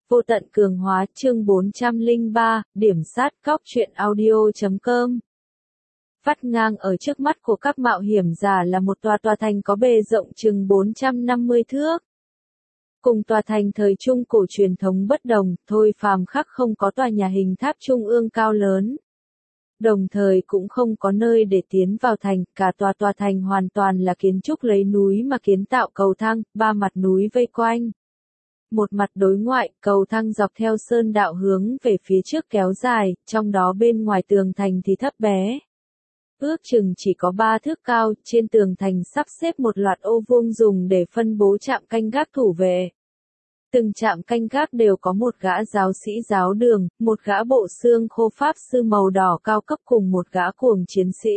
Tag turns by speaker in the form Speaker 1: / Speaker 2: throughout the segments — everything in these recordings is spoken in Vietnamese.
Speaker 1: Vô tận cường hóa chương 403, điểm sát góc truyện audio.com. Vắt ngang ở trước mắt của các mạo hiểm giả là một tòa thành có bề rộng chừng 450 thước. Cùng tòa thành thời trung cổ truyền thống bất đồng, Thôi Phàm Khắc không có tòa nhà hình tháp trung ương cao lớn. Đồng thời cũng không có nơi để tiến vào thành, cả tòa thành hoàn toàn là kiến trúc lấy núi mà kiến tạo cầu thang, ba mặt núi vây quanh. Một mặt đối ngoại, cầu thang dọc theo sơn đạo hướng về phía trước kéo dài, trong đó bên ngoài tường thành thì thấp bé. Ước chừng chỉ có 3 thước cao, trên tường thành sắp xếp một loạt ô vuông dùng để phân bố trạm canh gác thủ vệ. Từng trạm canh gác đều có một gã giáo sĩ giáo đường, một gã bộ xương khô pháp sư màu đỏ cao cấp cùng một gã cuồng chiến sĩ.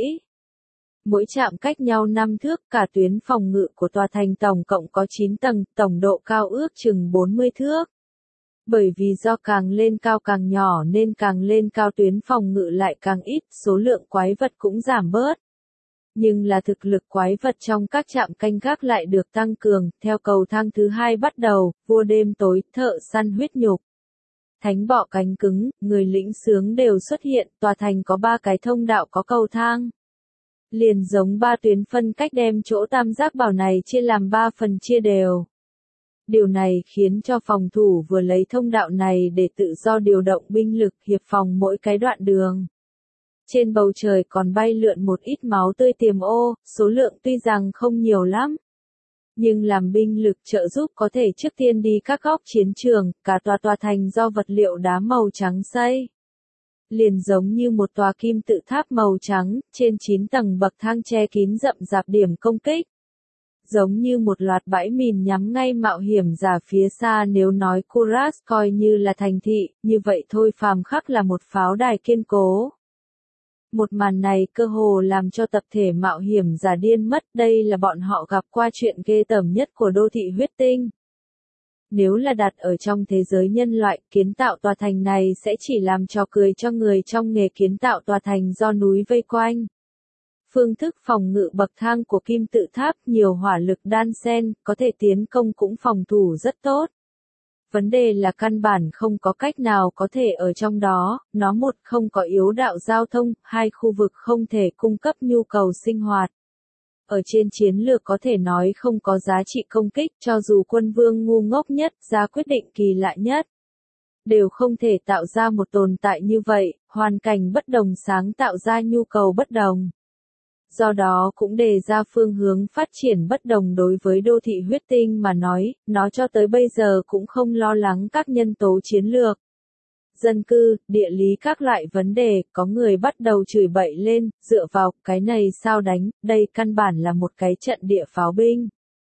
Speaker 1: Mỗi trạm cách nhau 5 thước, cả tuyến phòng ngự của tòa thành tổng cộng có 9 tầng, tổng độ cao ước chừng 40 thước. Bởi vì do càng lên cao càng nhỏ nên càng lên cao tuyến phòng ngự lại càng ít, số lượng quái vật cũng giảm bớt. Nhưng là thực lực quái vật trong các trạm canh gác lại được tăng cường, theo cầu thang thứ 2 bắt đầu, vua đêm tối, thợ săn huyết nhục, thánh bọ cánh cứng, người lĩnh sướng đều xuất hiện, tòa thành có 3 cái thông đạo có cầu thang. Liền giống 3 tuyến phân cách đem chỗ tam giác bảo này chia làm 3 phần chia đều. Điều này khiến cho phòng thủ vừa lấy thông đạo này để tự do điều động binh lực hiệp phòng mỗi cái đoạn đường. Trên bầu trời còn bay lượn một ít máu tươi tiềm ô, số lượng tuy rằng không nhiều lắm. Nhưng làm binh lực trợ giúp có thể trước tiên đi các góc chiến trường, cả tòa thành do vật liệu đá màu trắng xây. Liền giống như một tòa kim tự tháp màu trắng, trên 9 tầng bậc thang che kín rậm rạp điểm công kích. Giống như một loạt bãi mìn nhắm ngay mạo hiểm giả phía xa, nếu nói Kuras coi như là thành thị, như vậy Thôi Phàm Khắc là một pháo đài kiên cố. Một màn này cơ hồ làm cho tập thể mạo hiểm giả điên mất, đây là bọn họ gặp qua chuyện ghê tởm nhất của đô thị huyết tinh. Nếu là đặt ở trong thế giới nhân loại, kiến tạo tòa thành này sẽ chỉ làm trò cười cho người trong nghề kiến tạo tòa thành do núi vây quanh. Phương thức phòng ngự bậc thang của kim tự tháp nhiều hỏa lực đan xen, có thể tiến công cũng phòng thủ rất tốt. Vấn đề là căn bản không có cách nào có thể ở trong đó, nó một không có yếu đạo giao thông, hai khu vực không thể cung cấp nhu cầu sinh hoạt. Ở trên chiến lược có thể nói không có giá trị công kích, cho dù quân vương ngu ngốc nhất, ra quyết định kỳ lạ nhất. Đều không thể tạo ra một tồn tại như vậy, hoàn cảnh bất đồng sáng tạo ra nhu cầu bất đồng. Do đó cũng đề ra phương hướng phát triển bất đồng đối với đô thị huyết tinh mà nói, nó cho tới bây giờ cũng không lo lắng các nhân tố chiến lược. Dân cư, địa lý các loại vấn đề, có người bắt đầu chửi bậy lên, dựa vào, cái này sao đánh, đây căn bản là một cái trận địa pháo binh.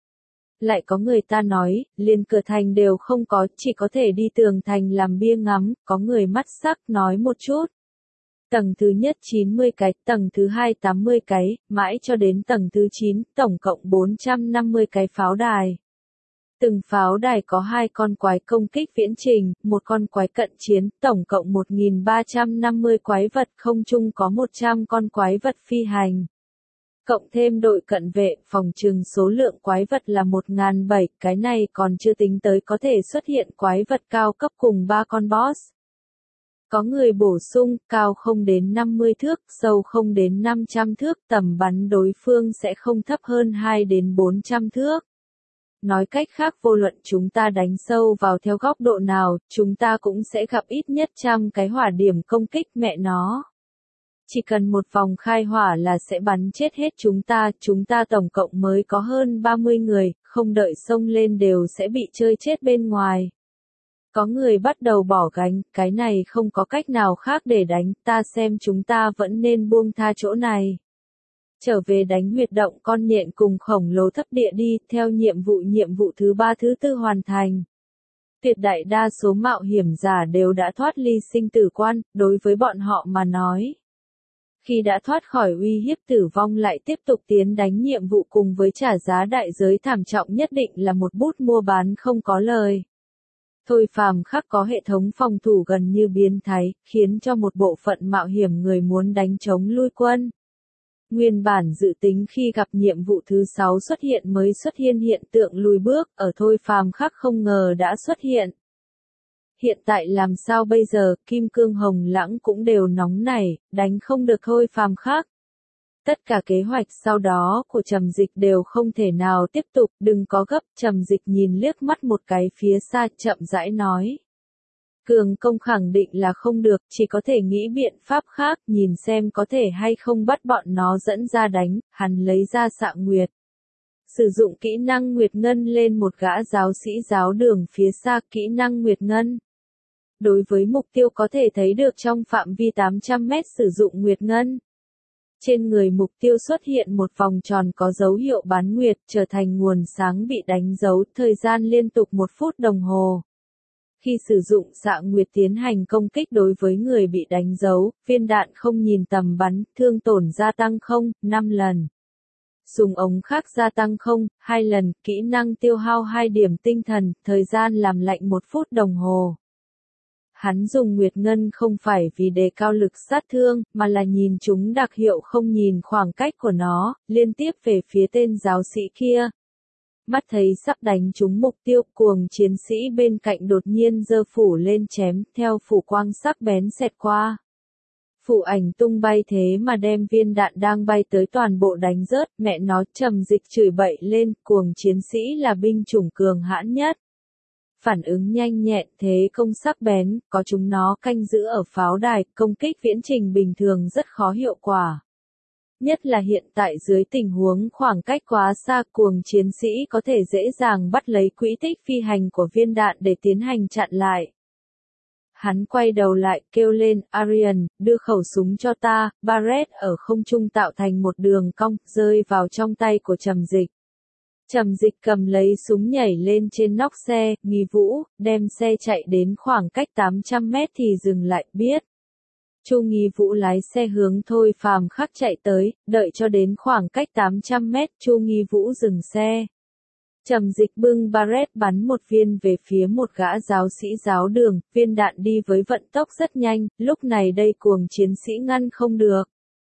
Speaker 1: Lại có người ta nói, liền cửa thành đều không có, chỉ có thể đi tường thành làm bia ngắm, có người mắt sắc nói một chút. Tầng thứ nhất 90 cái, tầng thứ 2 80 cái, mãi cho đến tầng thứ 9, tổng cộng 450 cái pháo đài. Từng pháo đài có 2 con quái công kích viễn trình, một con quái cận chiến, tổng cộng 1350 quái vật, không chung có 100 con quái vật phi hành. Cộng thêm đội cận vệ, phòng trừng số lượng quái vật là 1.700, cái này còn chưa tính tới có thể xuất hiện quái vật cao cấp cùng 3 con boss. Có người bổ sung, cao không đến 50 thước, sâu không đến 500 thước, tầm bắn đối phương sẽ không thấp hơn 2 đến 400 thước. Nói cách khác vô luận chúng ta đánh sâu vào theo góc độ nào, chúng ta cũng sẽ gặp ít nhất 100 cái hỏa điểm công kích mẹ nó. Chỉ cần một vòng khai hỏa là sẽ bắn chết hết chúng ta tổng cộng mới có hơn 30 người, không đợi xông lên đều sẽ bị chơi chết bên ngoài. Có người bắt đầu bỏ gánh, cái này không có cách nào khác để đánh, ta xem chúng ta vẫn nên buông tha chỗ này. Trở về đánh huyệt động con nhện cùng khổng lồ thấp địa đi, theo nhiệm vụ thứ 3 thứ 4 hoàn thành. Tuyệt đại đa số mạo hiểm giả đều đã thoát ly sinh tử quan, đối với bọn họ mà nói. Khi đã thoát khỏi uy hiếp tử vong lại tiếp tục tiến đánh nhiệm vụ cùng với trả giá đại giới thảm trọng nhất định là một bút mua bán không có lời. Thôi Phàm Khắc có hệ thống phòng thủ gần như biến thái, khiến cho một bộ phận mạo hiểm người muốn đánh chống lui quân. Nguyên bản dự tính khi gặp nhiệm vụ thứ 6 xuất hiện mới xuất hiện hiện tượng lùi bước, ở Thôi Phàm Khắc không ngờ đã xuất hiện. Hiện tại làm sao bây giờ, Kim Cương Hồng Lãng cũng đều nóng nảy, đánh không được thôi phàm khác. Tất cả kế hoạch sau đó của Trầm Dịch đều không thể nào tiếp tục, đừng có gấp, Trầm Dịch nhìn liếc mắt một cái phía xa, chậm rãi nói. Cường công khẳng định là không được, chỉ có thể nghĩ biện pháp khác, nhìn xem có thể hay không bắt bọn nó dẫn ra đánh, hắn lấy ra Xạ Nguyệt. Sử dụng kỹ năng Nguyệt Ngân lên một gã giáo sĩ giáo đường phía xa, kỹ năng Nguyệt Ngân. Đối với mục tiêu có thể thấy được trong phạm vi 800 mét sử dụng Nguyệt Ngân. Trên người mục tiêu xuất hiện một vòng tròn có dấu hiệu bán nguyệt, trở thành nguồn sáng bị đánh dấu, thời gian liên tục 1 phút đồng hồ. Khi sử dụng Xạ Nguyệt tiến hành công kích đối với người bị đánh dấu, viên đạn không nhìn tầm bắn, thương tổn gia tăng 0,5 lần. Súng ống khác gia tăng 0,2 lần, kỹ năng tiêu hao 2 điểm tinh thần, thời gian làm lạnh 1 phút đồng hồ. Hắn dùng Nguyệt Ngân không phải vì đề cao lực sát thương, mà là nhìn chúng đặc hiệu không nhìn khoảng cách của nó, liên tiếp về phía tên giáo sĩ kia. Mắt thấy sắp đánh trúng mục tiêu, cuồng chiến sĩ bên cạnh đột nhiên giơ phủ lên chém, theo phủ quang sắc bén xẹt qua. Phủ ảnh tung bay thế mà đem viên đạn đang bay tới toàn bộ đánh rớt, mẹ nó, Trầm Dịch chửi bậy lên, cuồng chiến sĩ là binh chủng cường hãn nhất. Phản ứng nhanh nhẹn, thế công sắc bén, có chúng nó canh giữ ở pháo đài, công kích viễn trình bình thường rất khó hiệu quả. Nhất là hiện tại dưới tình huống khoảng cách quá xa, cuồng chiến sĩ có thể dễ dàng bắt lấy quỹ tích phi hành của viên đạn để tiến hành chặn lại. Hắn quay đầu lại, kêu lên, Arian, đưa khẩu súng cho ta, Barrett ở không trung tạo thành một đường cong, rơi vào trong tay của Trầm Dịch. Trầm Dịch cầm lấy súng nhảy lên trên nóc xe, Nghi Vũ, đem xe chạy đến khoảng cách 800 mét thì dừng lại, biết. Chu Nghi Vũ lái xe hướng Thôi Phàm Khắc chạy tới, đợi cho đến khoảng cách 800 mét, Chu Nghi Vũ dừng xe. Trầm Dịch bưng Barrett bắn một viên về phía một gã giáo sĩ giáo đường, viên đạn đi với vận tốc rất nhanh, lúc này đây cuồng chiến sĩ ngăn không được.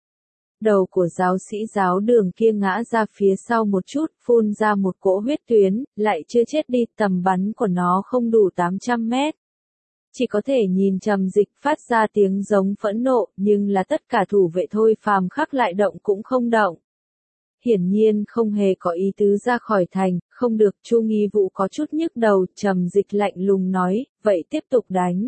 Speaker 1: Đầu của giáo sĩ giáo đường kia ngã ra phía sau một chút, phun ra một cỗ huyết tuyến, lại chưa chết đi, tầm bắn của nó không đủ 800 mét. Chỉ có thể nhìn Trầm Dịch phát ra tiếng giống phẫn nộ, nhưng là tất cả thủ vệ Thôi Phàm Khắc lại động cũng không động. Hiển nhiên không hề có ý tứ ra khỏi thành, không được, Chu Nghi Vũ có chút nhức đầu, Trầm Dịch lạnh lùng nói, vậy tiếp tục đánh.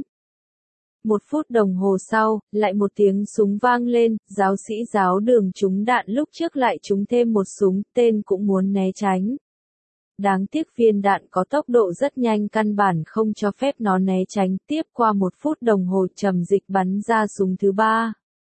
Speaker 1: 1 phút đồng hồ sau, lại một tiếng súng vang lên, giáo sĩ giáo đường trúng đạn lúc trước lại trúng thêm một súng, tên cũng muốn né tránh. Đáng tiếc viên đạn có tốc độ rất nhanh, căn bản không cho phép nó né tránh, tiếp qua 1 phút đồng hồ Trầm Dịch bắn ra súng thứ 3.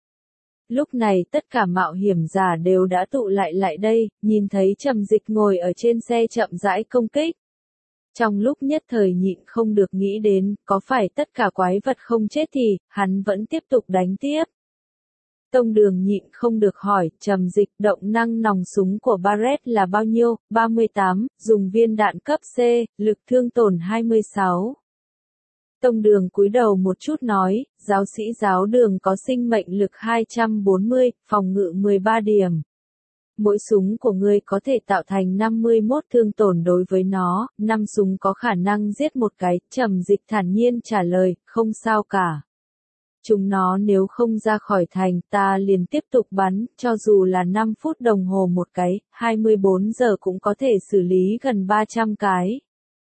Speaker 1: Lúc này tất cả mạo hiểm giả đều đã tụ lại đây, nhìn thấy Trầm Dịch ngồi ở trên xe chậm rãi công kích. Trong lúc nhất thời nhịn không được nghĩ đến, có phải tất cả quái vật không chết thì, hắn vẫn tiếp tục đánh tiếp. Tông Đường nhịn không được hỏi, Trầm Dịch, động năng nòng súng của Barrett là bao nhiêu? 38, dùng viên đạn cấp C, lực thương tổn 26. Tông Đường cúi đầu một chút nói, giáo sĩ giáo đường có sinh mệnh lực 240, phòng ngự 13 điểm. Mỗi súng của ngươi có thể tạo thành 51 thương tổn đối với nó, 5 súng có khả năng giết một cái, Trầm Dịch thản nhiên trả lời, không sao cả. Chúng nó nếu không ra khỏi thành, ta liền tiếp tục bắn, cho dù là 5 phút đồng hồ một cái, 24 giờ cũng có thể xử lý gần 300 cái.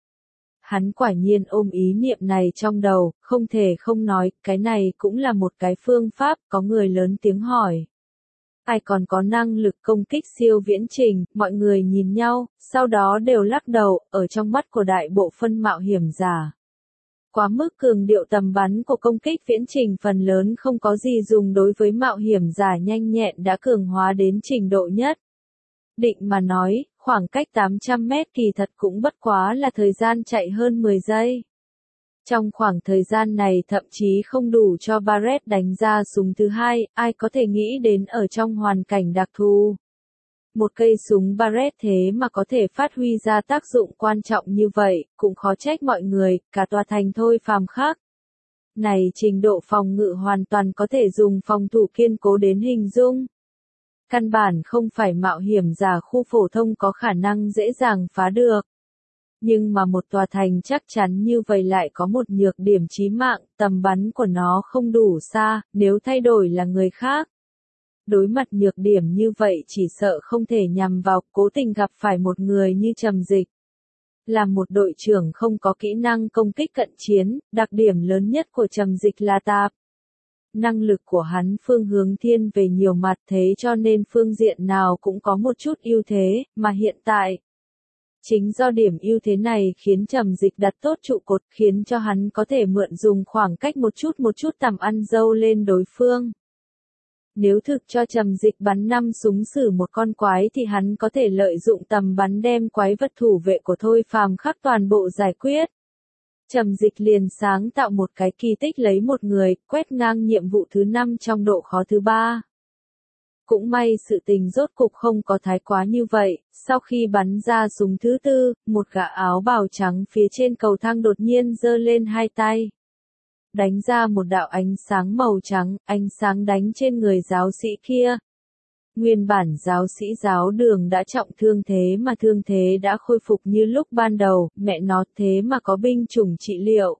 Speaker 1: Hắn quả nhiên ôm ý niệm này trong đầu, không thể không nói, cái này cũng là một cái phương pháp, có người lớn tiếng hỏi. Ai còn có năng lực công kích siêu viễn trình, mọi người nhìn nhau, sau đó đều lắc đầu, ở trong mắt của đại bộ phân mạo hiểm giả. Quá mức cường điệu tầm bắn của công kích viễn trình phần lớn không có gì dùng đối với mạo hiểm giả nhanh nhẹn đã cường hóa đến trình độ nhất. Định mà nói, khoảng cách 800 mét kỳ thật cũng bất quá là thời gian chạy hơn 10 giây. Trong khoảng thời gian này thậm chí không đủ cho Barrett đánh ra súng thứ 2, ai có thể nghĩ đến ở trong hoàn cảnh đặc thù. Một cây súng Barrett thế mà có thể phát huy ra tác dụng quan trọng như vậy, cũng khó trách mọi người, cả tòa thành Thôi Phàm Khắc. Này trình độ phòng ngự hoàn toàn có thể dùng phòng thủ kiên cố đến hình dung. Căn bản không phải mạo hiểm giả khu phổ thông có khả năng dễ dàng phá được. Nhưng mà một tòa thành chắc chắn như vậy lại có một nhược điểm chí mạng, tầm bắn của nó không đủ xa, nếu thay đổi là người khác. Đối mặt nhược điểm như vậy chỉ sợ không thể nhằm vào, cố tình gặp phải một người như Trầm Dịch. Là một đội trưởng không có kỹ năng công kích cận chiến, đặc điểm lớn nhất của Trầm Dịch là tạp. Năng lực của hắn phương hướng thiên về nhiều mặt thế cho nên phương diện nào cũng có một chút ưu thế, mà hiện tại. Chính do điểm ưu thế này khiến Trầm Dịch đặt tốt trụ cột khiến cho hắn có thể mượn dùng khoảng cách một chút tầm ăn dâu lên đối phương. Nếu thực cho Trầm Dịch bắn 5 súng xử một con quái thì hắn có thể lợi dụng tầm bắn đem quái vật thủ vệ của Thôi Phàm Khắc toàn bộ giải quyết. Trầm Dịch liền sáng tạo một cái kỳ tích lấy một người, quét ngang nhiệm vụ thứ 5 trong độ khó thứ 3. Cũng may sự tình rốt cục không có thái quá như vậy, sau khi bắn ra súng thứ 4, một gã áo bào trắng phía trên cầu thang đột nhiên giơ lên hai tay. Đánh ra một đạo ánh sáng màu trắng, ánh sáng đánh trên người giáo sĩ kia. Nguyên bản giáo sĩ giáo đường đã trọng thương thế mà thương thế đã khôi phục như lúc ban đầu, mẹ nó thế mà có binh chủng trị liệu.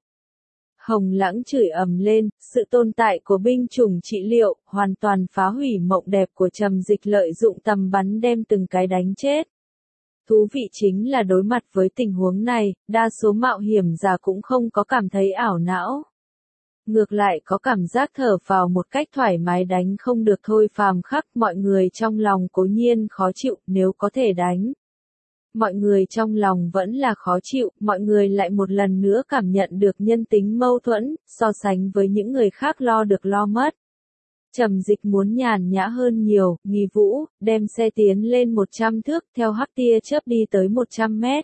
Speaker 1: Hồng Lãng chửi ầm lên, sự tồn tại của binh chủng trị liệu, hoàn toàn phá hủy mộng đẹp của Trầm Dịch lợi dụng tầm bắn đem từng cái đánh chết. Thú vị chính là đối mặt với tình huống này, đa số mạo hiểm giả cũng không có cảm thấy ảo não. Ngược lại có cảm giác thở vào một cách thoải mái đánh không được Thôi Phàm Khắc, mọi người trong lòng cố nhiên khó chịu, nếu có thể đánh. Mọi người trong lòng vẫn là khó chịu, mọi người lại một lần nữa cảm nhận được nhân tính mâu thuẫn, so sánh với những người khác lo được lo mất. Trầm Dịch muốn nhàn nhã hơn nhiều, nghỉ vũ, đem xe tiến lên 100 thước, theo hắc tia chớp đi tới 100 mét.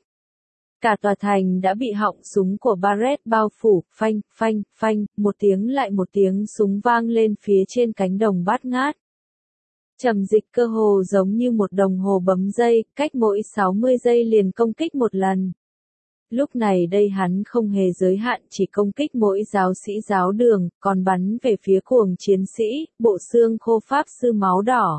Speaker 1: Cả tòa thành đã bị họng súng của Barrett bao phủ, phanh, phanh, phanh, một tiếng lại một tiếng súng vang lên phía trên cánh đồng bát ngát. Trầm Dịch cơ hồ giống như một đồng hồ bấm giây, cách mỗi 60 giây liền công kích một lần. Lúc này đây hắn không hề giới hạn chỉ công kích mỗi giáo sĩ giáo đường, còn bắn về phía cuồng chiến sĩ, bộ xương khô pháp sư máu đỏ.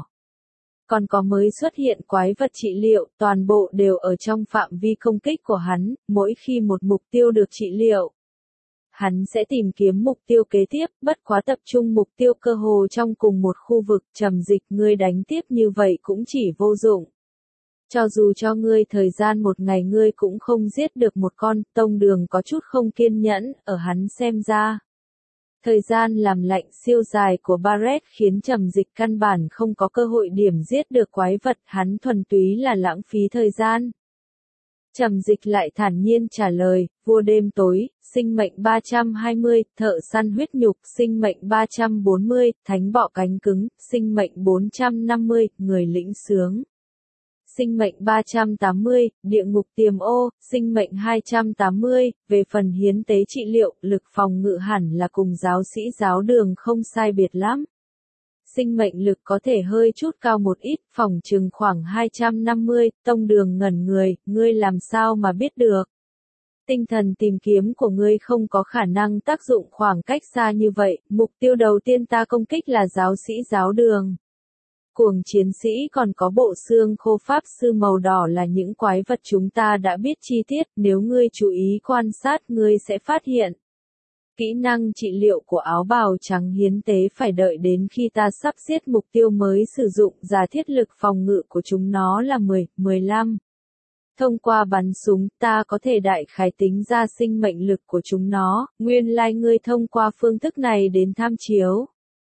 Speaker 1: Còn có mới xuất hiện quái vật trị liệu, toàn bộ đều ở trong phạm vi công kích của hắn, mỗi khi một mục tiêu được trị liệu. Hắn sẽ tìm kiếm mục tiêu kế tiếp, bất quá tập trung mục tiêu cơ hồ trong cùng một khu vực. Trầm Dịch, ngươi đánh tiếp như vậy cũng chỉ vô dụng. Cho dù cho ngươi thời gian một ngày ngươi cũng không giết được một con, tông đường có chút không kiên nhẫn, ở hắn xem ra. Thời gian làm lạnh siêu dài của Barrett khiến Trầm Dịch căn bản không có cơ hội điểm giết được quái vật, hắn thuần túy là lãng phí thời gian. Trầm Dịch lại thản nhiên trả lời, vua đêm tối, sinh mệnh 320, thợ săn huyết nhục, sinh mệnh 340, thánh bọ cánh cứng, sinh mệnh 450, người lĩnh sướng. Sinh mệnh 380, địa ngục tiềm ô, sinh mệnh 280, về phần hiến tế trị liệu, lực phòng ngự hẳn là cùng giáo sĩ giáo đường không sai biệt lắm. Sinh mệnh lực có thể hơi chút cao một ít, phòng chừng khoảng 250, tông đường ngẩn người, ngươi làm sao mà biết được. Tinh thần tìm kiếm của ngươi không có khả năng tác dụng khoảng cách xa như vậy, mục tiêu đầu tiên ta công kích là giáo sĩ giáo đường. Cuồng chiến sĩ còn có bộ xương khô pháp sư màu đỏ là những quái vật chúng ta đã biết chi tiết, nếu ngươi chú ý quan sát ngươi sẽ phát hiện. Kỹ năng trị liệu của áo bào trắng hiến tế phải đợi đến khi ta sắp giết mục tiêu mới sử dụng, giả thiết lực phòng ngự của chúng nó là 10, 15. Thông qua bắn súng, ta có thể đại khái tính ra sinh mệnh lực của chúng nó, nguyên lai ngươi thông qua phương thức này đến tham chiếu.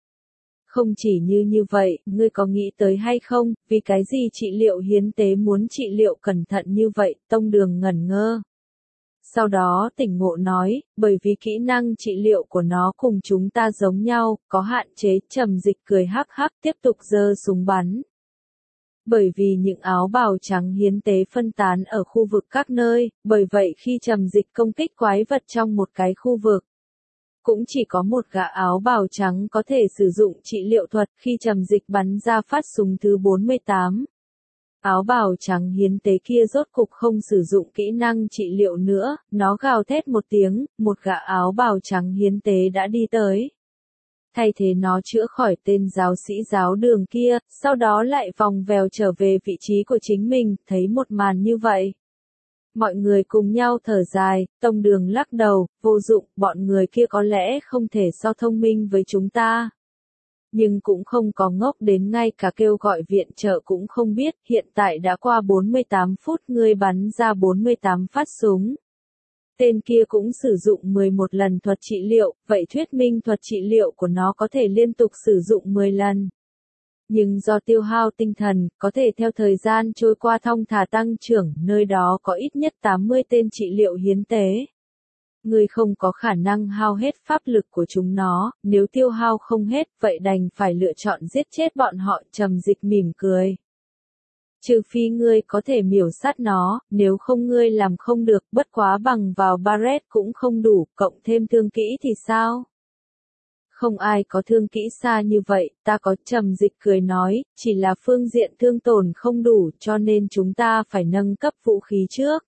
Speaker 1: Không chỉ như vậy, ngươi có nghĩ tới hay không, vì cái gì trị liệu hiến tế muốn trị liệu cẩn thận như vậy, tông đường ngẩn ngơ. Sau đó tỉnh ngộ nói, bởi vì kỹ năng trị liệu của nó cùng chúng ta giống nhau, có hạn chế. Trầm Dịch cười hắc hắc tiếp tục giơ súng bắn. Bởi vì những áo bào trắng hiến tế phân tán ở khu vực các nơi, bởi vậy khi Trầm Dịch công kích quái vật trong một cái khu vực, cũng chỉ có một gã áo bào trắng có thể sử dụng trị liệu thuật. Khi Trầm Dịch bắn ra phát súng thứ 48. Áo bào trắng hiến tế kia rốt cục không sử dụng kỹ năng trị liệu nữa, nó gào thét một tiếng, một gã áo bào trắng hiến tế đã đi tới. Thay thế nó chữa khỏi tên giáo sĩ giáo đường kia, sau đó lại vòng vèo trở về vị trí của chính mình, thấy một màn như vậy. Mọi người cùng nhau thở dài, Tông Đường lắc đầu, vô dụng, bọn người kia có lẽ không thể so thông minh với chúng ta. Nhưng cũng không có ngốc đến ngay cả kêu gọi viện trợ cũng không biết, hiện tại đã qua 48 phút ngươi bắn ra 48 phát súng. Tên kia cũng sử dụng 11 lần thuật trị liệu, vậy thuyết minh thuật trị liệu của nó có thể liên tục sử dụng 10 lần. Nhưng do tiêu hao tinh thần, có thể theo thời gian trôi qua thong thả tăng trưởng, nơi đó có ít nhất 80 tên trị liệu hiến tế. Ngươi không có khả năng hao hết pháp lực của chúng nó, nếu tiêu hao không hết, vậy đành phải lựa chọn giết chết bọn họ. Trầm Dịch mỉm cười. Trừ phi ngươi có thể miểu sát nó, nếu không ngươi làm không được, bất quá bằng vào Barret cũng không đủ, cộng thêm thương kỹ thì sao? Không ai có thương kỹ xa như vậy, ta có. Trầm Dịch cười nói, chỉ là phương diện thương tổn không đủ cho nên chúng ta phải nâng cấp vũ khí trước.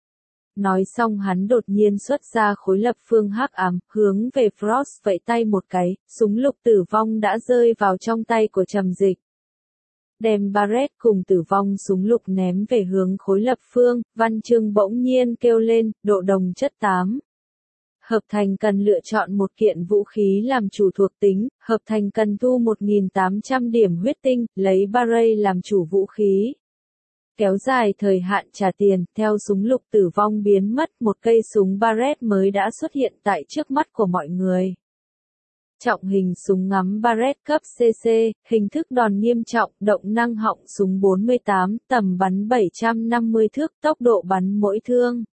Speaker 1: Nói xong hắn đột nhiên xuất ra khối lập phương hắc ám, hướng về Frost vẫy tay một cái, súng lục tử vong đã rơi vào trong tay của Trầm Dịch. Đem Barret cùng tử vong súng lục ném về hướng khối lập phương, Văn Chương bỗng nhiên kêu lên, độ đồng chất 8. Hợp thành cần lựa chọn một kiện vũ khí làm chủ thuộc tính, hợp thành cần thu 1.800 điểm huyết tinh, lấy Barret làm chủ vũ khí. Kéo dài thời hạn trả tiền, theo súng lục tử vong biến mất, một cây súng Barret mới đã xuất hiện tại trước mắt của mọi người. Trọng hình súng ngắm Barret cấp CC, hình thức đòn nghiêm trọng, động năng họng súng 48, tầm bắn 750 thước, tốc độ bắn mỗi thương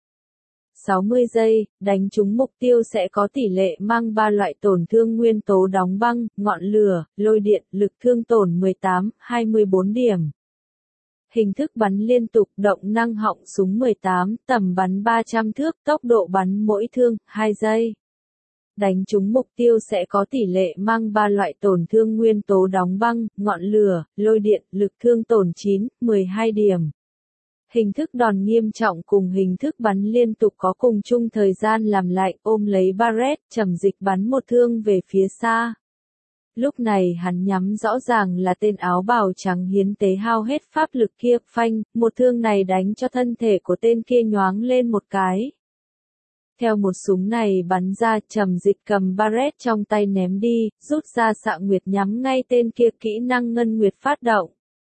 Speaker 1: 60 giây, đánh trúng mục tiêu sẽ có tỷ lệ mang 3 loại tổn thương nguyên tố đóng băng, ngọn lửa, lôi điện, lực thương tổn 18, 24 điểm. Hình thức bắn liên tục, động năng họng súng 18, tầm bắn 300 thước, tốc độ bắn mỗi thương 2 giây. Đánh trúng mục tiêu sẽ có tỷ lệ mang 3 loại tổn thương nguyên tố đóng băng, ngọn lửa, lôi điện, lực thương tổn 9, 12 điểm. Hình thức đòn nghiêm trọng cùng hình thức bắn liên tục có cùng chung thời gian làm lại, ôm lấy Barret, Trầm Dịch bắn một thương về phía xa. Lúc này hắn nhắm rõ ràng là tên áo bào trắng hiến tế hao hết pháp lực kia, phanh, một thương này đánh cho thân thể của tên kia nhoáng lên một cái. Theo một súng này bắn ra, Trầm Dịch cầm Barret trong tay ném đi, rút ra xạ nguyệt nhắm ngay tên kia, kỹ năng ngân nguyệt phát động.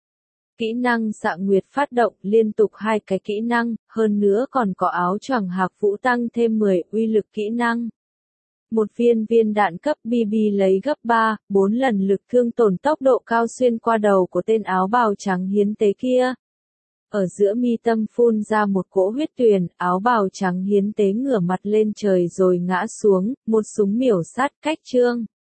Speaker 1: Kỹ năng xạ nguyệt phát động, liên tục 2 cái kỹ năng, hơn nữa còn có áo choàng hạc vũ tăng thêm 10, uy lực kỹ năng. Một viên đạn cấp BB lấy gấp 3, 4 lần lực thương tổn, tốc độ cao xuyên qua đầu của tên áo bào trắng hiến tế kia. Ở giữa mi tâm phun ra một cỗ huyết tuyền, áo bào trắng hiến tế ngửa mặt lên trời rồi ngã xuống, một súng miểu sát cách chương.